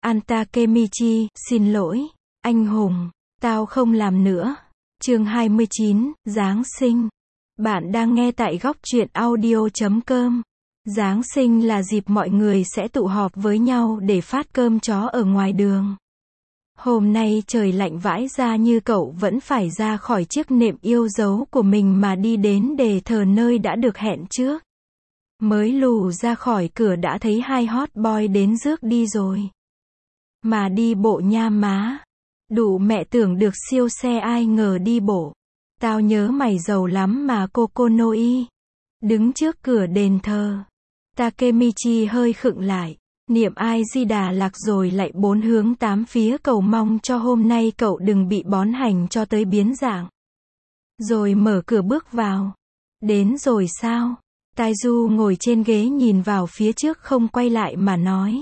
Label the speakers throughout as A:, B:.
A: Takemichi, xin lỗi, anh hùng, tao không làm nữa. Chương 29, Giáng sinh. Bạn đang nghe tại góc truyện audio.com. Giáng sinh là dịp mọi người sẽ tụ họp với nhau để phát cơm chó ở ngoài đường. Hôm nay trời lạnh vãi ra như cậu vẫn phải ra khỏi chiếc nệm yêu dấu của mình mà đi đến đề thờ nơi đã được hẹn trước. Mới lù ra khỏi cửa đã thấy hai hot boy đến rước đi rồi. Mà đi bộ nha má. Đủ mẹ tưởng được siêu xe, ai ngờ đi bộ. Tao nhớ mày giàu lắm mà Kokonoi. Đứng trước cửa đền thờ. Takemichi hơi khựng lại. Niệm ai Di Đà Lạc rồi lại bốn hướng tám phía cầu mong cho hôm nay cậu đừng bị bón hành cho tới biến dạng. Rồi mở cửa bước vào. Đến rồi sao? Taiju ngồi trên ghế nhìn vào phía trước không quay lại mà nói.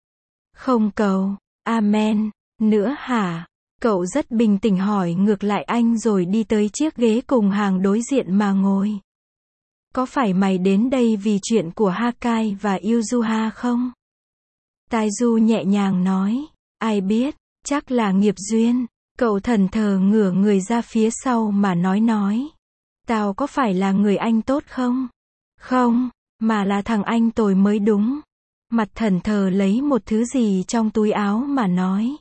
A: Không cầu, amen, nữa hả? Cậu rất bình tĩnh hỏi ngược lại anh rồi đi tới chiếc ghế cùng hàng đối diện mà ngồi. Có phải mày đến đây vì chuyện của Hakai và Yuzuha không? Taiju nhẹ nhàng nói. Ai biết, chắc là nghiệp duyên. Cậu thẫn thờ ngửa người ra phía sau mà nói. Tao có phải là người anh tốt không? Không, mà là thằng anh tồi mới đúng. Mặt thẫn thờ lấy một thứ gì trong túi áo mà nói.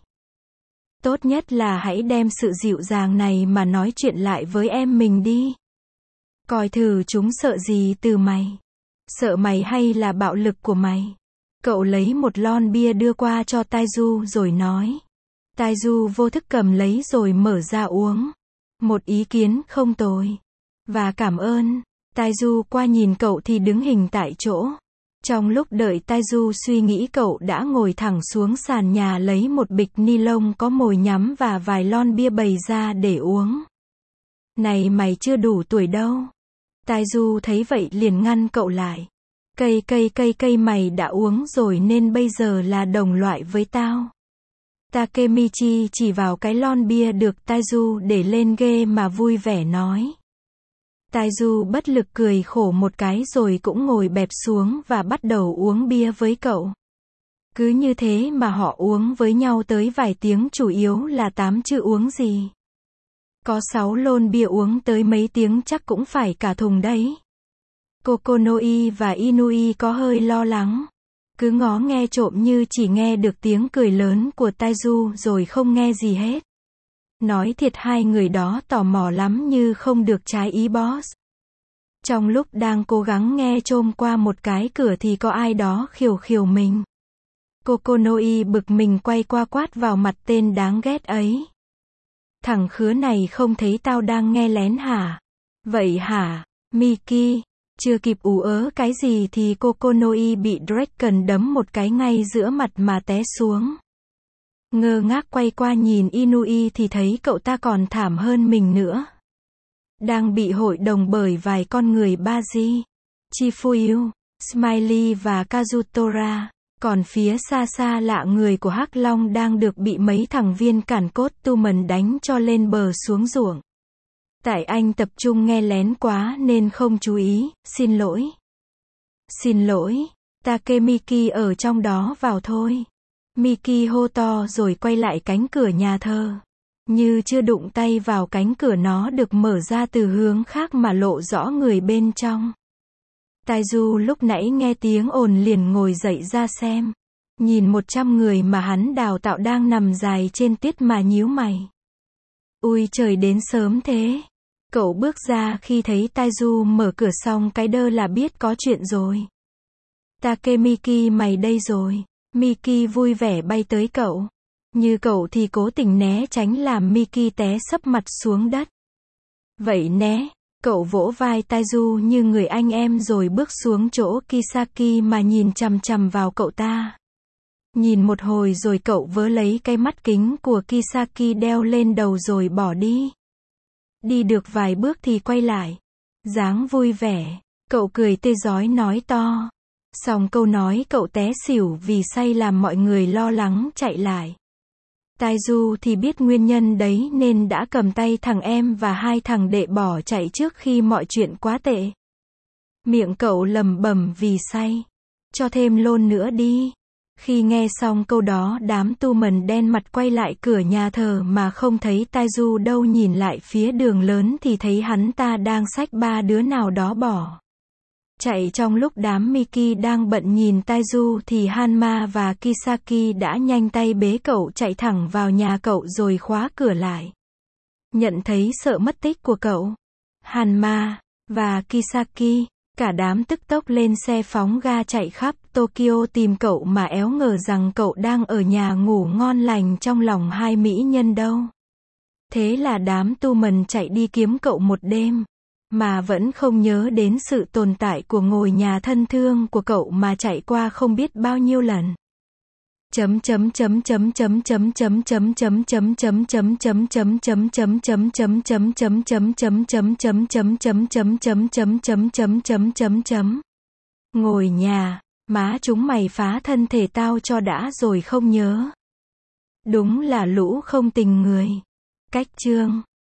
A: Tốt nhất là hãy đem sự dịu dàng này mà nói chuyện lại với em mình đi. Coi thử chúng sợ gì từ mày. Sợ mày hay là bạo lực của mày? Cậu lấy một lon bia đưa qua cho Taiju rồi nói. Taiju vô thức cầm lấy rồi mở ra uống. Một ý kiến không tồi. Và cảm ơn. Taiju qua nhìn cậu thì đứng hình tại chỗ. Trong lúc đợi Taiju suy nghĩ cậu đã ngồi thẳng xuống sàn nhà lấy một bịch ni lông có mồi nhắm và vài lon bia bày ra để uống. Này mày chưa đủ tuổi đâu. Taiju thấy vậy liền ngăn cậu lại. Cây mày đã uống rồi nên bây giờ là đồng loại với tao. Takemichi chỉ vào cái lon bia được Taiju để lên ghê mà vui vẻ nói. Taiju bất lực cười khổ một cái rồi cũng ngồi bẹp xuống và bắt đầu uống bia với cậu. Cứ như thế mà họ uống với nhau tới vài tiếng, chủ yếu là tám chứ uống gì. Có 6 lon bia uống tới mấy tiếng chắc cũng phải cả thùng đấy. Kokonoi và Inui có hơi lo lắng. Cứ ngó nghe trộm như chỉ nghe được tiếng cười lớn của Taiju rồi không nghe gì hết. Nói thiệt hai người đó tò mò lắm như không được trái ý boss. Trong lúc đang cố gắng nghe trộm qua một cái cửa thì có ai đó khiêu mình. Kokonoi bực mình quay qua quát vào mặt tên đáng ghét ấy. Thằng khứa này không thấy tao đang nghe lén hả? Vậy hả, Miki? Chưa kịp ú ớ cái gì thì Kokonoi bị Draken đấm một cái ngay giữa mặt mà té xuống. Ngơ ngác quay qua nhìn Inui thì thấy cậu ta còn thảm hơn mình nữa. Đang bị hội đồng bởi vài con người Baji, Chifuyu, Smiley và Kazutora. Còn phía xa xa lạ người của Hắc Long đang được bị mấy thằng viên cản cốt Tumen đánh cho lên bờ xuống ruộng. Tại anh tập trung nghe lén quá nên không chú ý, xin lỗi. Xin lỗi, Takemiki ở trong đó vào thôi. Miki hô to rồi quay lại cánh cửa nhà thờ. Như chưa đụng tay vào cánh cửa nó được mở ra từ hướng khác mà lộ rõ người bên trong. Taiju lúc nãy nghe tiếng ồn liền ngồi dậy ra xem. Nhìn 100 người mà hắn đào tạo đang nằm dài trên tiết mà nhíu mày. Ui trời đến sớm thế. Cậu bước ra khi thấy Taiju mở cửa xong cái đơ là biết có chuyện rồi. Takemiki mày đây rồi. Miki vui vẻ bay tới cậu. Như cậu thì cố tình né tránh làm Miki té sấp mặt xuống đất. Vậy né. Cậu vỗ vai Taiju như người anh em rồi bước xuống chỗ Kisaki mà nhìn chằm chằm vào cậu ta. Nhìn một hồi rồi cậu vớ lấy cái mắt kính của Kisaki đeo lên đầu rồi bỏ đi. Đi được vài bước thì quay lại. Dáng vui vẻ. Cậu cười tươi rói nói to. Xong câu nói cậu té xỉu vì say làm mọi người lo lắng chạy lại. Taiju thì biết nguyên nhân đấy nên đã cầm tay thằng em và hai thằng đệ bỏ chạy trước khi mọi chuyện quá tệ. Miệng cậu lầm bầm vì say. Cho thêm lon nữa đi. Khi nghe xong câu đó đám tu mần đen mặt quay lại cửa nhà thờ mà không thấy Taiju đâu, nhìn lại phía đường lớn thì thấy hắn ta đang xách 3 đứa nào đó bỏ chạy. Trong lúc đám Miki đang bận nhìn Taiju thì Hanma và Kisaki đã nhanh tay bế cậu chạy thẳng vào nhà cậu rồi khóa cửa lại. Nhận thấy sợ mất tích của cậu, Hanma và Kisaki, cả đám tức tốc lên xe phóng ga chạy khắp Tokyo tìm cậu mà éo ngờ rằng cậu đang ở nhà ngủ ngon lành trong lòng hai mỹ nhân đâu. Thế là đám tu mần chạy đi kiếm cậu một đêm, mà vẫn không nhớ đến sự tồn tại của ngôi nhà thân thương của cậu mà chạy qua không biết bao nhiêu lần. Ngồi nhà, má chúng mày phá thân thể tao cho đã rồi không nhớ. Đúng là lũ không tình người. Cách chương